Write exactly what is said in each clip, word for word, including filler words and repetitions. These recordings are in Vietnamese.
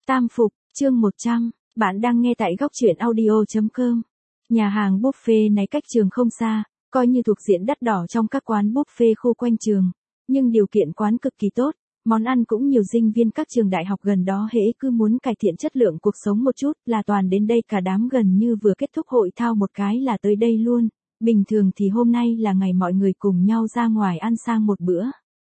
Tam Phục, chương một trăm, bạn đang nghe tại góc truyện audio chấm com. Nhà hàng buffet này cách trường không xa, coi như thuộc diện đắt đỏ trong các quán buffet khu quanh trường, nhưng điều kiện quán cực kỳ tốt, món ăn cũng nhiều. Sinh viên các trường đại học gần đó hễ cứ muốn cải thiện chất lượng cuộc sống một chút là toàn đến đây. Cả đám gần như vừa kết thúc hội thao một cái là tới đây luôn. Bình thường thì hôm nay là ngày mọi người cùng nhau ra ngoài ăn sang một bữa.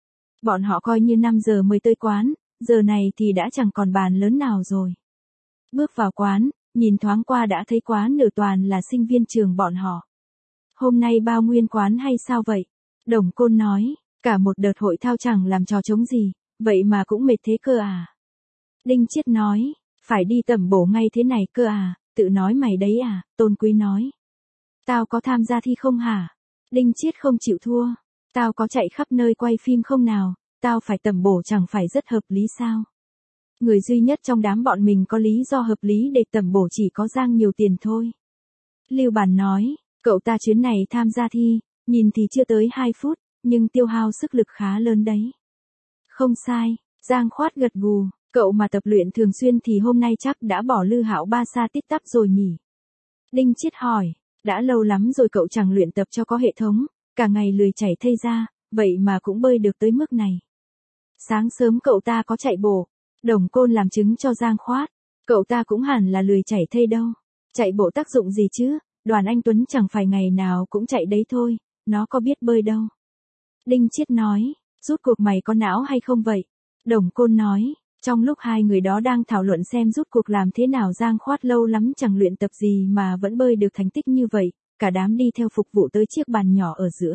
Bọn họ coi như năm giờ mới tới quán, giờ này thì đã chẳng còn bàn lớn nào rồi. Bước vào quán, nhìn thoáng qua đã thấy quán nửa toàn là sinh viên trường bọn họ. Hôm nay bao nguyên quán hay sao vậy? Đồng Côn nói, cả một đợt hội thao chẳng làm trò trống gì, vậy mà cũng mệt thế cơ à? Đinh Chiết nói, phải đi tẩm bổ ngay thế này cơ à, tự nói mày đấy à? Tôn Quý nói, tao có tham gia thi không hả? Đinh Chiết không chịu thua, tao có chạy khắp nơi quay phim không nào, tao phải tẩm bổ chẳng phải rất hợp lý sao? Người duy nhất trong đám bọn mình có lý do hợp lý để tẩm bổ chỉ có Giang nhiều tiền thôi. Lưu Bàn nói, cậu ta chuyến này tham gia thi, nhìn thì chưa tới hai phút, nhưng tiêu hao sức lực khá lớn đấy. Không sai, Giang Khoát gật gù, cậu mà tập luyện thường xuyên thì hôm nay chắc đã bỏ Lư Hạo ba sa tít tắp rồi nhỉ? Đinh Chiết hỏi, đã lâu lắm rồi cậu chẳng luyện tập cho có hệ thống, cả ngày lười chảy thây ra, vậy mà cũng bơi được tới mức này. Sáng sớm cậu ta có chạy bộ. Đồng Côn làm chứng cho Giang Khoát, cậu ta cũng hẳn là lười chảy thây đâu. Chạy bộ tác dụng gì chứ, Đoàn Anh Tuấn chẳng phải ngày nào cũng chạy đấy thôi, nó có biết bơi đâu. Đinh Chiết nói, rút cuộc mày có não hay không vậy? Đồng Côn nói, trong lúc hai người đó đang thảo luận xem rút cuộc làm thế nào Giang Khoát lâu lắm chẳng luyện tập gì mà vẫn bơi được thành tích như vậy, cả đám đi theo phục vụ tới chiếc bàn nhỏ ở giữa.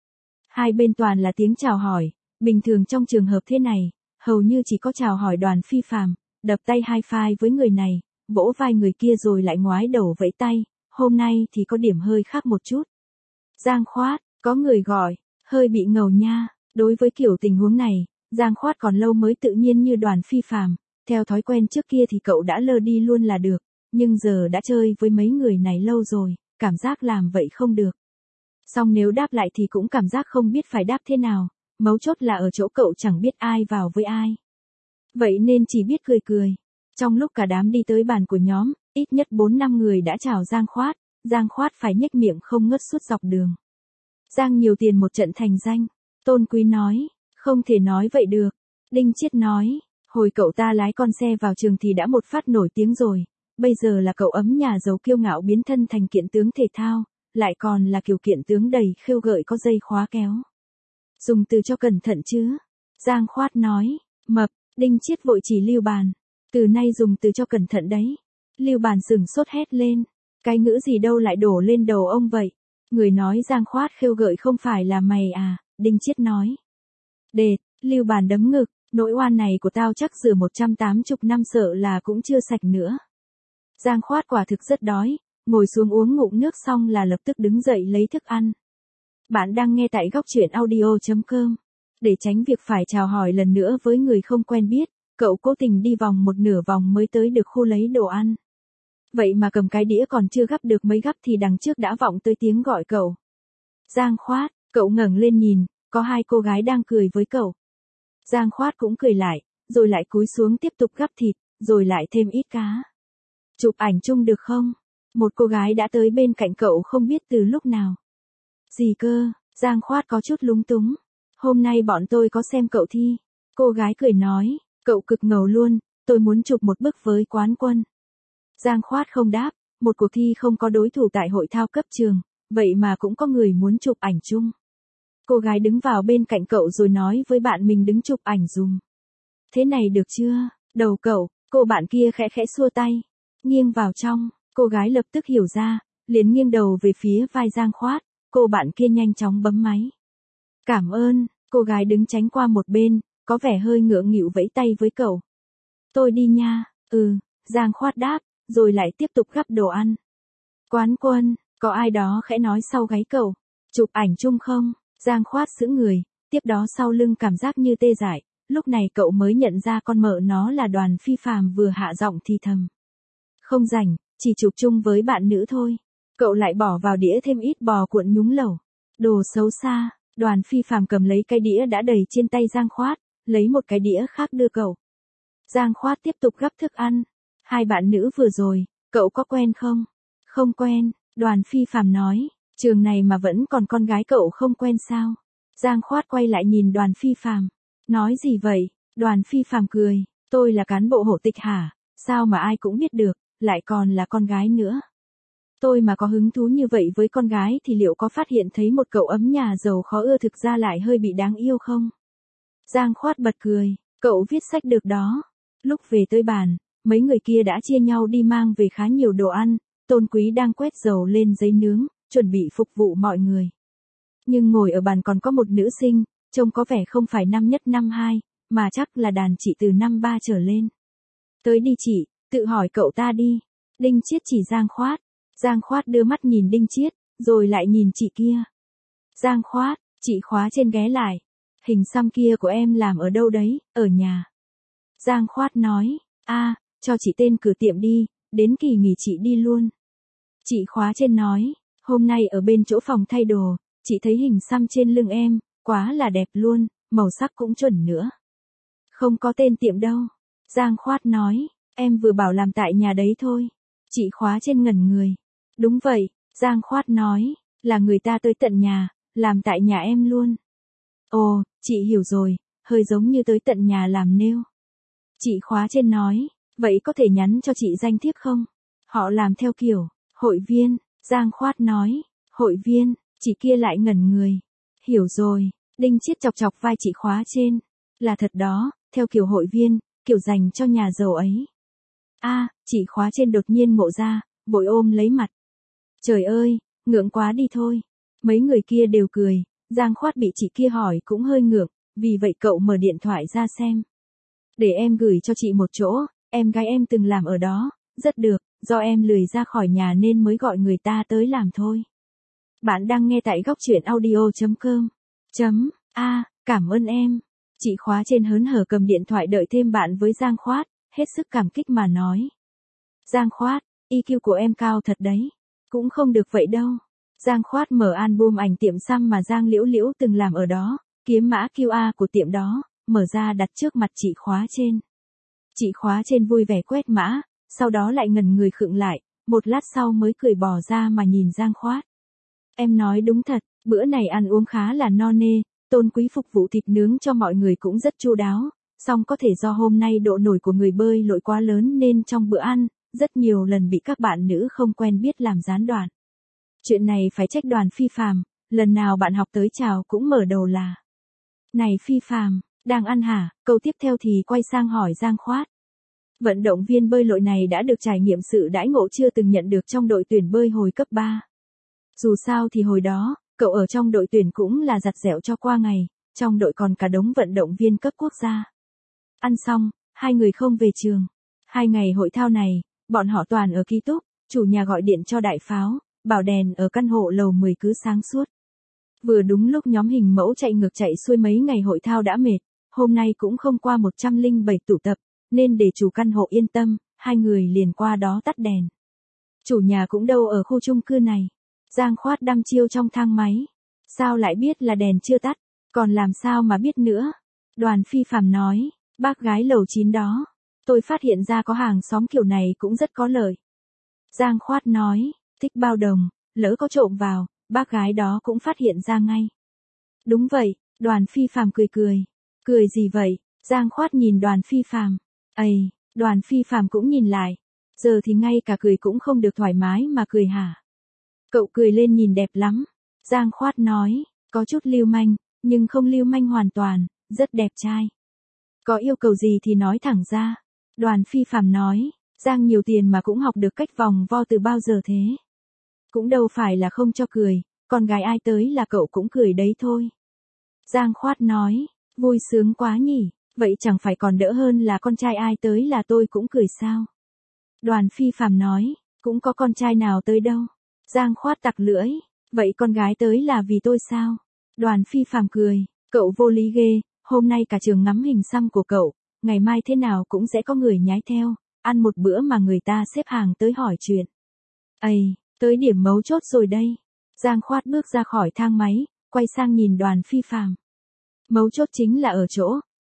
Hai bên toàn là tiếng chào hỏi, bình thường trong trường hợp thế này, hầu như chỉ có chào hỏi Đoàn Phi Phàm, đập tay hai phai với người này, vỗ vai người kia rồi lại ngoái đầu vẫy tay, hôm nay thì có điểm hơi khác một chút. Giang Khoát, có người gọi, hơi bị ngầu nha, đối với kiểu tình huống này, Giang Khoát còn lâu mới tự nhiên như Đoàn Phi Phàm, theo thói quen trước kia thì cậu đã lơ đi luôn là được, nhưng giờ đã chơi với mấy người này lâu rồi, cảm giác làm vậy không được. Xong nếu đáp lại thì cũng cảm giác không biết phải đáp thế nào. Mấu chốt là ở chỗ cậu chẳng biết ai vào với ai. Vậy nên chỉ biết cười cười. Trong lúc cả đám đi tới bàn của nhóm, ít nhất bốn năm người đã chào Giang Khoát, Giang Khoát phải nhếch miệng không ngớt suốt dọc đường. Giang nhiều tiền một trận thành danh, Tôn Quý nói, không thể nói vậy được. Đinh Chiết nói, hồi cậu ta lái con xe vào trường thì đã một phát nổi tiếng rồi, bây giờ là cậu ấm nhà giàu kiêu ngạo biến thân thành kiện tướng thể thao, lại còn là kiểu kiện tướng đầy khêu gợi có dây khóa kéo. Dùng từ cho cẩn thận chứ. Giang Khoát nói, mập. Đinh Chiết vội chỉ Lưu Bàn, từ nay dùng từ cho cẩn thận đấy. Lưu Bàn sừng sốt hét lên, cái ngữ gì đâu lại đổ lên đầu ông vậy? Người nói Giang Khoát khêu gợi không phải là mày à? Đinh Chiết nói. Đệt, Lưu Bàn đấm ngực, nỗi oan này của tao chắc rửa một trăm tám mươi năm sợ là cũng chưa sạch nữa. Giang Khoát quả thực rất đói, ngồi xuống uống ngụm nước xong là lập tức đứng dậy lấy thức ăn. Bạn đang nghe tại góc truyện audio chấm com. Để tránh việc phải chào hỏi lần nữa với người không quen biết, cậu cố tình đi vòng một nửa vòng mới tới được khu lấy đồ ăn. Vậy mà cầm cái đĩa còn chưa gắp được mấy gắp thì đằng trước đã vọng tới tiếng gọi cậu. Giang Khoát, cậu ngẩng lên nhìn, có hai cô gái đang cười với cậu. Giang Khoát cũng cười lại, rồi lại cúi xuống tiếp tục gắp thịt, rồi lại thêm ít cá. Chụp ảnh chung được không? Một cô gái đã tới bên cạnh cậu không biết từ lúc nào. Gì cơ? Giang Khoát có chút lúng túng. Hôm nay bọn tôi có xem cậu thi. Cô gái cười nói, cậu cực ngầu luôn, tôi muốn chụp một bức với Quán Quân. Giang Khoát không đáp, một cuộc thi không có đối thủ tại hội thao cấp trường, vậy mà cũng có người muốn chụp ảnh chung. Cô gái đứng vào bên cạnh cậu rồi nói với bạn mình đứng chụp ảnh dùm. Thế này được chưa? Đầu cậu, cô bạn kia khẽ khẽ xua tay, nghiêng vào trong, cô gái lập tức hiểu ra, liền nghiêng đầu về phía vai Giang Khoát. Cô bạn kia nhanh chóng bấm máy. Cảm ơn, cô gái đứng tránh qua một bên, có vẻ hơi ngượng nghịu vẫy tay với cậu. Tôi đi nha, ừ, Giang Khoát đáp, rồi lại tiếp tục gắp đồ ăn. Quán Quân, có ai đó khẽ nói sau gáy cậu, chụp ảnh chung không? Giang Khoát sững người, tiếp đó sau lưng cảm giác như tê dại, lúc này cậu mới nhận ra con mợ nó là Đoàn Phi Phàm vừa hạ giọng thì thầm. Không rảnh, chỉ chụp chung với bạn nữ thôi. Cậu lại bỏ vào đĩa thêm ít bò cuộn nhúng lẩu. Đồ xấu xa, Đoàn Phi Phàm cầm lấy cái đĩa đã đầy trên tay Giang Khoát, lấy một cái đĩa khác đưa cậu. Giang Khoát tiếp tục gắp thức ăn. Hai bạn nữ vừa rồi, cậu có quen không? Không quen, Đoàn Phi Phàm nói. Trường này mà vẫn còn con gái cậu không quen sao? Giang Khoát quay lại nhìn Đoàn Phi Phàm. Nói gì vậy? Đoàn Phi Phàm cười. Tôi là cán bộ hộ tịch hả? Sao mà ai cũng biết được, lại còn là con gái nữa. Tôi mà có hứng thú như vậy với con gái thì liệu có phát hiện thấy một cậu ấm nhà giàu khó ưa thực ra lại hơi bị đáng yêu không? Giang Khoát bật cười. Cậu viết sách được đó. Lúc về tới bàn, mấy người kia đã chia nhau đi mang về khá nhiều đồ ăn. Tôn Quý đang quét dầu lên giấy nướng, chuẩn bị phục vụ mọi người. Nhưng ngồi ở bàn còn có một nữ sinh, trông có vẻ không phải năm nhất năm hai, mà chắc là đàn chị từ năm ba trở lên. Tới đi chị, tự hỏi cậu ta đi. Đinh Chiết chỉ Giang Khoát. Giang Khoát đưa mắt nhìn Đinh Chiết, rồi lại nhìn chị kia. Giang Khoát, chị khóa trên ghé lại. Hình xăm kia của em làm ở đâu đấy? Ở nhà. Giang Khoát nói, a, à, cho chị tên cửa tiệm đi, đến kỳ nghỉ chị đi luôn. Chị khóa trên nói, hôm nay ở bên chỗ phòng thay đồ, chị thấy hình xăm trên lưng em, quá là đẹp luôn, màu sắc cũng chuẩn nữa. Không có tên tiệm đâu. Giang Khoát nói, em vừa bảo làm tại nhà đấy thôi. Chị khóa trên ngẩn người. Đúng vậy, Giang Khoát nói, là người ta tới tận nhà, làm tại nhà em luôn. Ồ, chị hiểu rồi, hơi giống như tới tận nhà làm nail. Chị khóa trên nói, vậy có thể nhắn cho chị danh thiếp không? Họ làm theo kiểu, hội viên, Giang Khoát nói, hội viên, chị kia lại ngẩn người. Hiểu rồi, Đinh Chiết chọc chọc vai chị khóa trên. Là thật đó, theo kiểu hội viên, kiểu dành cho nhà giàu ấy. A, à, chị khóa trên đột nhiên ngộ ra, vội ôm lấy mặt. Trời ơi, ngượng quá đi thôi. Mấy người kia đều cười, Giang Khoát bị chị kia hỏi cũng hơi ngượng, vì vậy cậu mở điện thoại ra xem. Để em gửi cho chị một chỗ, em gái em từng làm ở đó, rất được, do em lười ra khỏi nhà nên mới gọi người ta tới làm thôi. Bạn đang nghe tại góc truyện audio chấm com. Chấm, a, cảm ơn em. Chị khóa trên hớn hở cầm điện thoại đợi thêm bạn với Giang Khoát, hết sức cảm kích mà nói. Giang Khoát, i kiu của em cao thật đấy. Cũng không được vậy đâu. Giang Khoát mở album ảnh tiệm xăm mà Giang Liễu Liễu từng làm ở đó, kiếm mã quy rờ của tiệm đó, mở ra đặt trước mặt chị khóa trên. Chị khóa trên vui vẻ quét mã, sau đó lại ngẩn người khựng lại, một lát sau mới cười bỏ ra mà nhìn Giang Khoát. Em nói đúng thật, bữa này ăn uống khá là no nê, Tôn Quý phục vụ thịt nướng cho mọi người cũng rất chu đáo, song có thể do hôm nay độ nổi của người bơi lội quá lớn nên trong bữa ăn, rất nhiều lần bị các bạn nữ không quen biết làm gián đoạn. Chuyện này phải trách Đoàn Phi Phàm, lần nào bạn học tới chào cũng mở đầu là: Này Phi Phàm, đang ăn hả? Câu tiếp theo thì quay sang hỏi Giang Khoát. Vận động viên bơi lội này đã được trải nghiệm sự đãi ngộ chưa từng nhận được trong đội tuyển bơi hồi cấp ba. Dù sao thì hồi đó, cậu ở trong đội tuyển cũng là giặt dẻo cho qua ngày, trong đội còn cả đống vận động viên cấp quốc gia. Ăn xong, hai người không về trường. Hai ngày hội thao này, bọn họ toàn ở ký túc, chủ nhà gọi điện cho đại pháo, bảo đèn ở căn hộ lầu mười cứ sáng suốt. Vừa đúng lúc nhóm hình mẫu chạy ngược chạy xuôi mấy ngày hội thao đã mệt, hôm nay cũng không qua một trăm lẻ bảy tụ tập, nên để chủ căn hộ yên tâm, hai người liền qua đó tắt đèn. Chủ nhà cũng đâu ở khu chung cư này. Giang Khoát đăm chiêu trong thang máy. Sao lại biết là đèn chưa tắt, còn làm sao mà biết nữa? Đoàn Phi Phàm nói, bác gái lầu chín đó. Tôi phát hiện ra có hàng xóm kiểu này cũng rất có lợi. Giang Khoát nói, thích bao đồng, lỡ có trộm vào, bác gái đó cũng phát hiện ra ngay. Đúng vậy, Đoàn Phi Phàm cười cười. Cười gì vậy? Giang Khoát nhìn Đoàn Phi Phàm. Ây, Đoàn Phi Phàm cũng nhìn lại. Giờ thì ngay cả cười cũng không được thoải mái mà cười hả? Cậu cười lên nhìn đẹp lắm. Giang Khoát nói, có chút lưu manh, nhưng không lưu manh hoàn toàn, rất đẹp trai. Có yêu cầu gì thì nói thẳng ra. Đoàn Phi Phàm nói, Giang nhiều tiền mà cũng học được cách vòng vo từ bao giờ thế? Cũng đâu phải là không cho cười, con gái ai tới là cậu cũng cười đấy thôi. Giang Khoát nói, vui sướng quá nhỉ, vậy chẳng phải còn đỡ hơn là con trai ai tới là tôi cũng cười sao? Đoàn Phi Phàm nói, cũng có con trai nào tới đâu. Giang Khoát tặc lưỡi, vậy con gái tới là vì tôi sao? Đoàn Phi Phàm cười, cậu vô lý ghê, hôm nay cả trường ngắm hình xăm của cậu, ngày mai thế nào cũng sẽ có người nhái theo, ăn một bữa mà người ta xếp hàng tới hỏi chuyện. Ây, tới điểm mấu chốt rồi đây. Giang Khoát bước ra khỏi thang máy, quay sang nhìn Đoàn Phi Phàm. Mấu chốt chính là ở chỗ,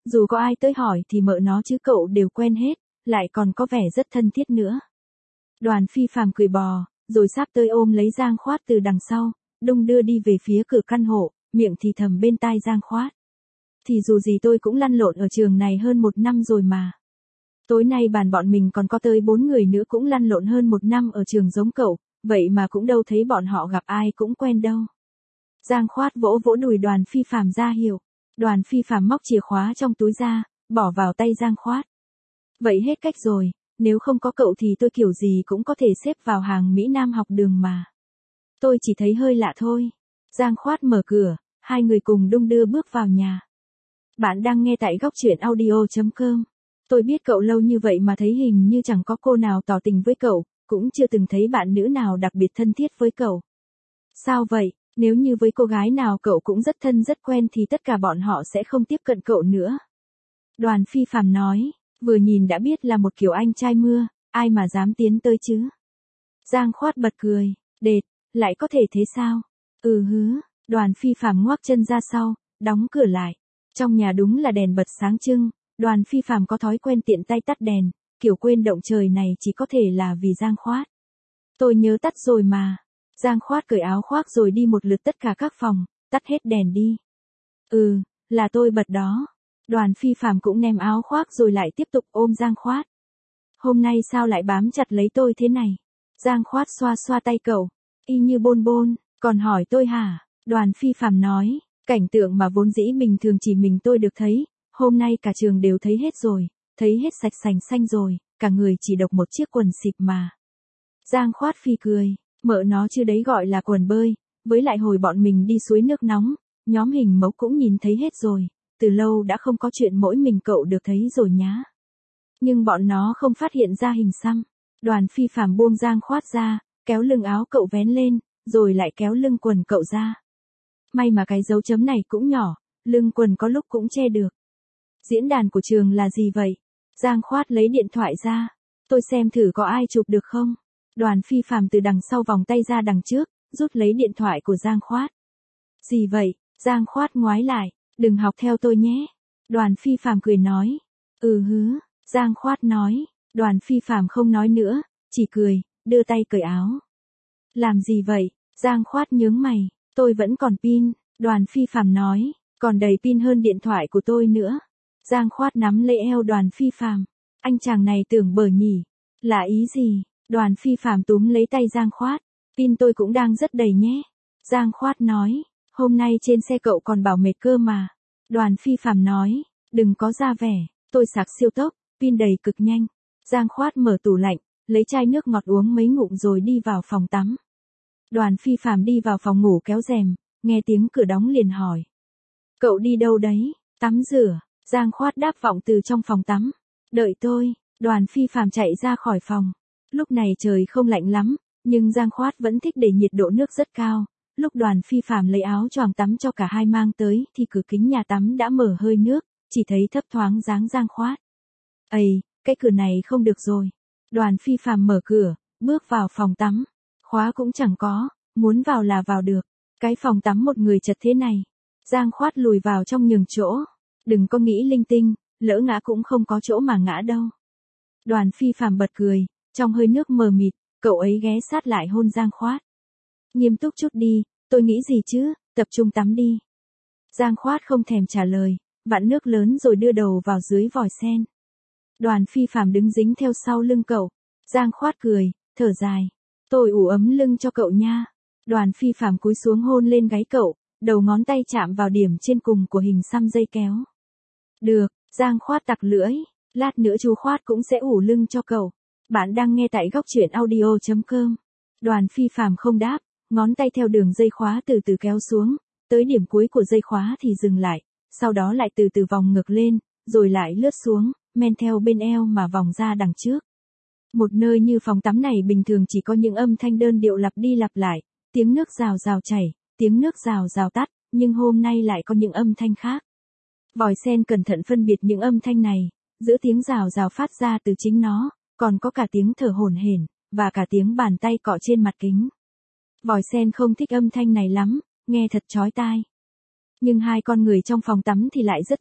dù có ai tới hỏi thì mợ nó chứ cậu đều quen hết, lại còn có vẻ rất thân thiết nữa. Đoàn Phi Phàm cười bò, rồi sắp tới ôm lấy Giang Khoát từ đằng sau, đung đưa đi về phía cửa căn hộ, miệng thì thầm bên tai Giang Khoát. Thì dù gì tôi cũng lăn lộn ở trường này hơn một năm rồi mà. Tối nay bàn bọn mình còn có tới bốn người nữa cũng lăn lộn hơn một năm ở trường giống cậu, vậy mà cũng đâu thấy bọn họ gặp ai cũng quen đâu. Giang Khoát vỗ vỗ đùi Đoàn Phi Phàm ra hiệu. Đoàn Phi Phàm móc chìa khóa trong túi ra, bỏ vào tay Giang Khoát. Vậy hết cách rồi, nếu không có cậu thì tôi kiểu gì cũng có thể xếp vào hàng Mỹ Nam học đường mà. Tôi chỉ thấy hơi lạ thôi. Giang Khoát mở cửa, hai người cùng đung đưa bước vào nhà. Bạn đang nghe tại góc truyện audio chấm com. Tôi biết cậu lâu như vậy mà thấy hình như chẳng có cô nào tỏ tình với cậu, cũng chưa từng thấy bạn nữ nào đặc biệt thân thiết với cậu. Sao vậy, nếu như với cô gái nào cậu cũng rất thân rất quen thì tất cả bọn họ sẽ không tiếp cận cậu nữa. Đoàn Phi Phàm nói, vừa nhìn đã biết là một kiểu anh trai mưa, ai mà dám tiến tới chứ. Giang Khoát bật cười, đệt, lại có thể thế sao? Ừ hứ, Đoàn Phi Phàm ngoác chân ra sau, đóng cửa lại. Trong nhà đúng là đèn bật sáng trưng, Đoàn Phi Phàm có thói quen tiện tay tắt đèn, kiểu quên động trời này chỉ có thể là vì Giang Khoát. Tôi nhớ tắt rồi mà. Giang Khoát cởi áo khoác rồi đi một lượt tất cả các phòng, tắt hết đèn đi. Ừ, là tôi bật đó. Đoàn Phi Phàm cũng ném áo khoác rồi lại tiếp tục ôm Giang Khoát. Hôm nay sao lại bám chặt lấy tôi thế này? Giang Khoát xoa xoa tay cậu, y như bôn bôn, còn hỏi tôi hả? Đoàn Phi Phàm nói, cảnh tượng mà vốn dĩ bình thường chỉ mình tôi được thấy, hôm nay cả trường đều thấy hết rồi, thấy hết sạch sành xanh rồi, cả người chỉ độc một chiếc quần xịp mà. Giang Khoát phì cười, mợ nó chứ đấy gọi là quần bơi, với lại hồi bọn mình đi suối nước nóng, nhóm hình mẫu cũng nhìn thấy hết rồi, từ lâu đã không có chuyện mỗi mình cậu được thấy rồi nhá. Nhưng bọn nó không phát hiện ra hình xăm. Đoàn Phi Phàm buông Giang Khoát ra, kéo lưng áo cậu vén lên, rồi lại kéo lưng quần cậu ra. May mà cái dấu chấm này cũng nhỏ, lưng quần có lúc cũng che được. Diễn đàn của trường là gì vậy? Giang Khoát lấy điện thoại ra. Tôi xem thử có ai chụp được không? Đoàn Phi Phàm từ đằng sau vòng tay ra đằng trước, rút lấy điện thoại của Giang Khoát. Gì vậy? Giang Khoát ngoái lại, đừng học theo tôi nhé. Đoàn Phi Phàm cười nói. Ừ hứ, Giang Khoát nói. Đoàn Phi Phàm không nói nữa, chỉ cười, đưa tay cởi áo. Làm gì vậy? Giang Khoát nhướng mày. Tôi vẫn còn pin. Đoàn Phi Phàm nói, còn đầy pin hơn điện thoại của tôi nữa. Giang Khoát nắm lấy eo Đoàn Phi Phàm. Anh chàng này tưởng bở nhỉ? Là ý gì? Đoàn Phi Phàm túm lấy tay Giang Khoát. Pin tôi cũng đang rất đầy nhé. Giang Khoát nói, hôm nay trên xe cậu còn bảo mệt cơ mà. Đoàn Phi Phàm nói, đừng có ra vẻ, tôi sạc siêu tốc, pin đầy cực nhanh. Giang Khoát mở tủ lạnh, lấy chai nước ngọt uống mấy ngụm rồi đi vào phòng tắm. Đoàn Phi Phàm đi vào phòng ngủ kéo rèm, nghe tiếng cửa đóng liền hỏi. Cậu đi đâu đấy? Tắm rửa. Giang Khoát đáp vọng từ trong phòng tắm. Đợi tôi. Đoàn Phi Phàm chạy ra khỏi phòng. Lúc này trời không lạnh lắm, nhưng Giang Khoát vẫn thích để nhiệt độ nước rất cao. Lúc Đoàn Phi Phàm lấy áo choàng tắm cho cả hai mang tới thì cửa kính nhà tắm đã mở hơi nước, chỉ thấy thấp thoáng dáng Giang Khoát. Ây, cái cửa này không được rồi. Đoàn Phi Phàm mở cửa, bước vào phòng tắm. Khóa cũng chẳng có, muốn vào là vào được. Cái phòng tắm một người chật thế này. Giang Khoát lùi vào trong nhường chỗ. Đừng có nghĩ linh tinh, lỡ ngã cũng không có chỗ mà ngã đâu. Đoàn Phi Phàm bật cười, trong hơi nước mờ mịt, cậu ấy ghé sát lại hôn Giang Khoát. Nghiêm túc chút đi, tôi nghĩ gì chứ, tập trung tắm đi. Giang Khoát không thèm trả lời, vặn nước lớn rồi đưa đầu vào dưới vòi sen. Đoàn Phi Phàm đứng dính theo sau lưng cậu. Giang Khoát cười, thở dài. Tôi ủ ấm lưng cho cậu nha. Đoàn Phi Phàm cúi xuống hôn lên gáy cậu, đầu ngón tay chạm vào điểm trên cùng của hình xăm dây kéo. Được, Giang Khoát tặc lưỡi, lát nữa chú Khoát cũng sẽ ủ lưng cho cậu. Bạn đang nghe tại góc truyện audio chấm com. Đoàn Phi Phàm không đáp, ngón tay theo đường dây khóa từ từ kéo xuống, tới điểm cuối của dây khóa thì dừng lại, sau đó lại từ từ vòng ngược lên, rồi lại lướt xuống, men theo bên eo mà vòng ra đằng trước. Một nơi như phòng tắm này bình thường chỉ có những âm thanh đơn điệu lặp đi lặp lại, tiếng nước rào rào chảy, tiếng nước rào rào tắt, nhưng hôm nay lại có những âm thanh khác. Vòi sen cẩn thận phân biệt những âm thanh này, giữa tiếng rào rào phát ra từ chính nó, còn có cả tiếng thở hổn hển, và cả tiếng bàn tay cọ trên mặt kính. Vòi sen không thích âm thanh này lắm, nghe thật chói tai. Nhưng hai con người trong phòng tắm thì lại rất thích,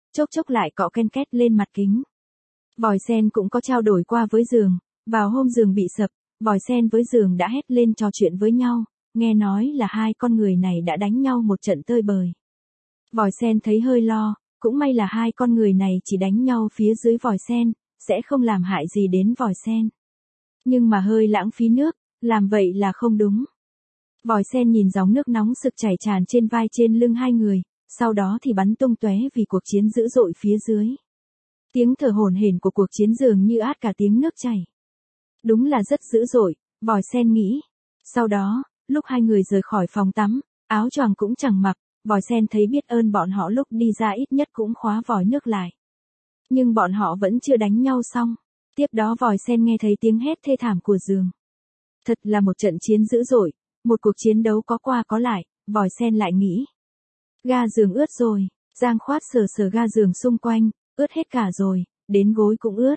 chốc chốc lại cọ ken két lên mặt kính. Vòi sen cũng có trao đổi qua với giường, vào hôm giường bị sập, vòi sen với giường đã hét lên trò chuyện với nhau, nghe nói là hai con người này đã đánh nhau một trận tơi bời. Vòi sen thấy hơi lo, cũng may là hai con người này chỉ đánh nhau phía dưới vòi sen, sẽ không làm hại gì đến vòi sen. Nhưng mà hơi lãng phí nước, làm vậy là không đúng. Vòi sen nhìn dòng nước nóng sực chảy tràn trên vai trên lưng hai người, sau đó thì bắn tung tóe vì cuộc chiến dữ dội phía dưới. Tiếng thở hổn hển của cuộc chiến dường như át cả tiếng nước chảy. Đúng là rất dữ dội, vòi sen nghĩ. Sau đó, lúc hai người rời khỏi phòng tắm, áo choàng cũng chẳng mặc, vòi sen thấy biết ơn bọn họ lúc đi ra ít nhất cũng khóa vòi nước lại. Nhưng bọn họ vẫn chưa đánh nhau xong. Tiếp đó vòi sen nghe thấy tiếng hét thê thảm của giường. Thật là một trận chiến dữ dội, một cuộc chiến đấu có qua có lại, vòi sen lại nghĩ. Ga giường ướt rồi, Giang Khoát sờ sờ ga giường xung quanh, ướt hết cả rồi, đến gối cũng ướt.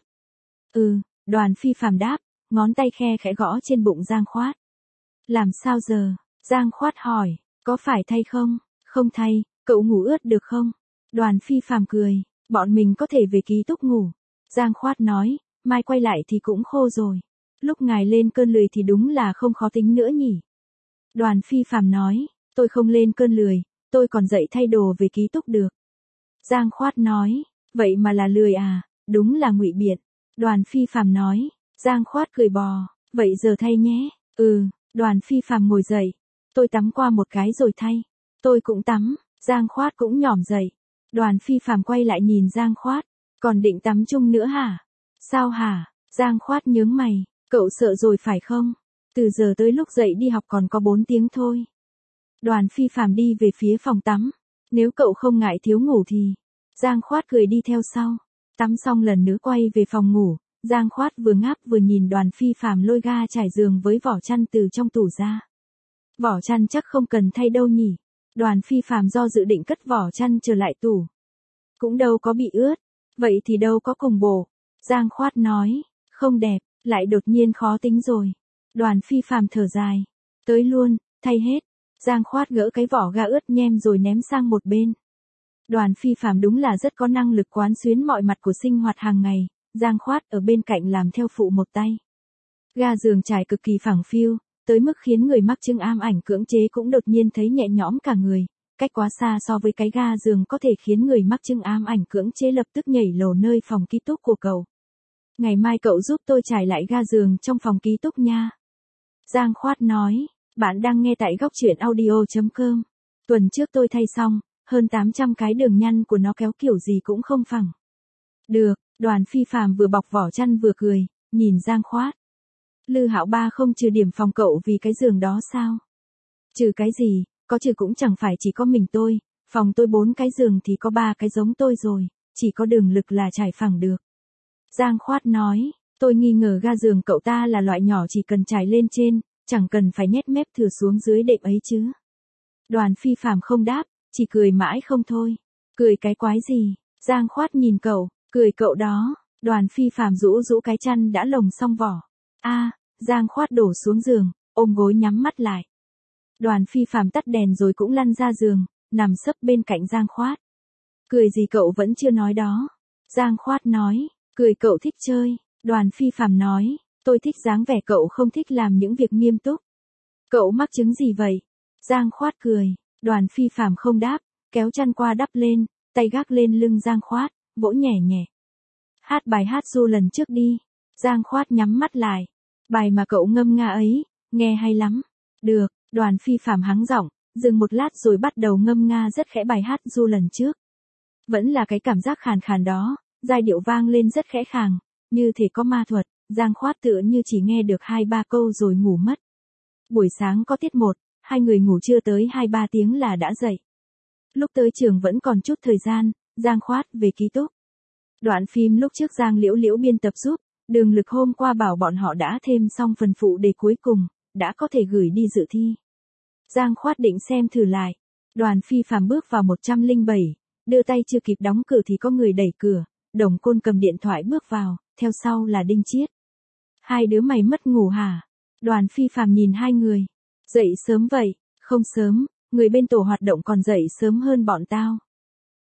Ừ, Đoàn Phi Phàm đáp, ngón tay khe khẽ gõ trên bụng Giang Khoát. Làm sao giờ? Giang Khoát hỏi, có phải thay không? Không thay, cậu ngủ ướt được không? Đoàn Phi Phàm cười, bọn mình có thể về ký túc ngủ. Giang Khoát nói, mai quay lại thì cũng khô rồi. Lúc ngài lên cơn lười thì đúng là không khó tính nữa nhỉ. Đoàn Phi Phàm nói, tôi không lên cơn lười, tôi còn dậy thay đồ về ký túc được. Giang Khoát nói, vậy mà là lười à, đúng là ngụy biện. Đoàn Phi Phàm nói, Giang Khoát cười bò, vậy giờ thay nhé. Ừ, Đoàn Phi Phàm ngồi dậy, tôi tắm qua một cái rồi thay. Tôi cũng tắm, Giang Khoát cũng nhỏm dậy. Đoàn Phi Phàm quay lại nhìn Giang Khoát, còn định tắm chung nữa hả? Sao hả? Giang Khoát nhướng mày, cậu sợ rồi phải không? Từ giờ tới lúc dậy đi học còn có bốn tiếng thôi. Đoàn Phi Phàm đi về phía phòng tắm, nếu cậu không ngại thiếu ngủ thì. Giang Khoát cười đi theo sau. Tắm xong lần nữa quay về phòng ngủ, Giang Khoát vừa ngáp vừa nhìn Đoàn Phi Phàm lôi ga trải giường với vỏ chăn từ trong tủ ra. Vỏ chăn chắc không cần thay đâu nhỉ. Đoàn Phi Phàm do dự định cất vỏ chăn trở lại tủ. Cũng đâu có bị ướt, vậy thì đâu có cùng bộ. Giang Khoát nói, không đẹp, lại đột nhiên khó tính rồi. Đoàn Phi Phàm thở dài, tới luôn, thay hết. Giang Khoát gỡ cái vỏ ga ướt nhem rồi ném sang một bên. Đoàn Phi Phàm đúng là rất có năng lực quán xuyến mọi mặt của sinh hoạt hàng ngày, Giang Khoát ở bên cạnh làm theo phụ một tay. Ga giường trải cực kỳ phẳng phiu, tới mức khiến người mắc chứng ám ảnh cưỡng chế cũng đột nhiên thấy nhẹ nhõm cả người, cách quá xa so với cái ga giường có thể khiến người mắc chứng ám ảnh cưỡng chế lập tức nhảy lầu nơi phòng ký túc của cậu. Ngày mai cậu giúp tôi trải lại ga giường trong phòng ký túc nha. Giang Khoát nói, bạn đang nghe tại góc truyện audio chấm com. Tuần trước tôi thay xong, hơn tám trăm cái đường nhăn của nó kéo kiểu gì cũng không phẳng. Được, Đoàn Phi Phàm vừa bọc vỏ chăn vừa cười, nhìn Giang Khoát. Lư Hạo Ba không trừ điểm phòng cậu vì cái giường đó sao? Trừ cái gì, có trừ cũng chẳng phải chỉ có mình tôi, phòng tôi bốn cái giường thì có ba cái giống tôi rồi, chỉ có đường lực là trải phẳng được. Giang Khoát nói, tôi nghi ngờ ga giường cậu ta là loại nhỏ chỉ cần trải lên trên, chẳng cần phải nhét mép thừa xuống dưới đệm ấy chứ. Đoàn Phi Phàm không đáp, chỉ cười mãi không thôi. Cười cái quái gì? Giang Khoát nhìn cậu, cười cậu đó. Đoàn Phi Phàm rũ rũ cái chăn đã lồng xong vỏ. A, à, Giang Khoát đổ xuống giường, ôm gối nhắm mắt lại. Đoàn Phi Phàm tắt đèn rồi cũng lăn ra giường, nằm sấp bên cạnh Giang Khoát. Cười gì cậu vẫn chưa nói đó. Giang Khoát nói, cười cậu thích chơi. Đoàn Phi Phàm nói, tôi thích dáng vẻ cậu không thích làm những việc nghiêm túc. Cậu mắc chứng gì vậy? Giang Khoát cười. Đoàn Phi Phàm không đáp, kéo chăn qua đắp lên, tay gác lên lưng Giang Khoát, vỗ nhẹ nhẹ. Hát bài hát ru lần trước đi. Giang Khoát nhắm mắt lại. Bài mà cậu ngâm nga ấy, nghe hay lắm. Được, Đoàn Phi Phàm hắng giọng, dừng một lát rồi bắt đầu ngâm nga rất khẽ bài hát ru lần trước. Vẫn là cái cảm giác khàn khàn đó, giai điệu vang lên rất khẽ khàng, như thể có ma thuật, Giang Khoát tựa như chỉ nghe được hai ba câu rồi ngủ mất. Buổi sáng có tiết một, hai người ngủ chưa tới hai ba tiếng là đã dậy. Lúc tới trường vẫn còn chút thời gian, Giang Khoát về ký túc. Đoạn phim lúc trước Giang Liễu Liễu biên tập giúp, Đường Lực hôm qua bảo bọn họ đã thêm xong phần phụ đề cuối cùng, đã có thể gửi đi dự thi. Giang Khoát định xem thử lại. Đoàn Phi Phàm bước vào một trăm lẻ bảy, đưa tay chưa kịp đóng cửa thì có người đẩy cửa, Đồng Côn cầm điện thoại bước vào, theo sau là Đinh Chiết. Hai đứa mày mất ngủ hả? Đoàn Phi Phàm nhìn hai người. Dậy sớm vậy? Không sớm, người bên tổ hoạt động còn dậy sớm hơn bọn tao.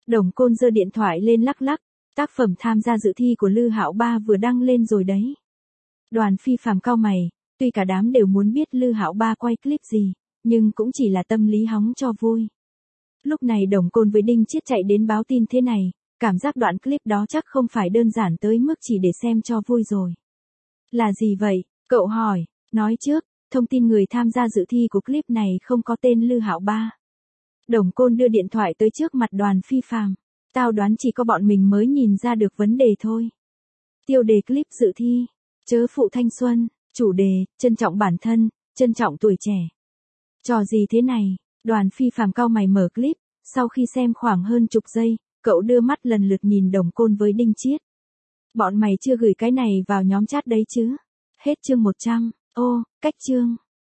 Đồng Côn giơ điện thoại lên lắc lắc, tác phẩm tham gia dự thi của Lư Hạo Ba vừa đăng lên rồi đấy. Đoàn Phi Phàm cau mày, tuy cả đám đều muốn biết Lư Hạo Ba quay clip gì, nhưng cũng chỉ là tâm lý hóng cho vui. Lúc này Đồng Côn với Đinh Chiết chạy đến báo tin thế này, cảm giác đoạn clip đó chắc không phải đơn giản tới mức chỉ để xem cho vui rồi. Là gì vậy? Cậu hỏi, nói trước, thông tin người tham gia dự thi của clip này không có tên Lư Hạo Ba. Đồng Côn đưa điện thoại tới trước mặt Đoàn Phi Phàm. Tao đoán chỉ có bọn mình mới nhìn ra được vấn đề thôi. Tiêu đề clip dự thi, chớ phụ thanh xuân, chủ đề, trân trọng bản thân, trân trọng tuổi trẻ. Trò gì thế này? Đoàn Phi Phàm cau mày mở clip, sau khi xem khoảng hơn chục giây, cậu đưa mắt lần lượt nhìn Đồng Côn với Đinh Chiết. Bọn mày chưa gửi cái này vào nhóm chat đấy chứ? Hết chương một trăm. Ô, cách chương.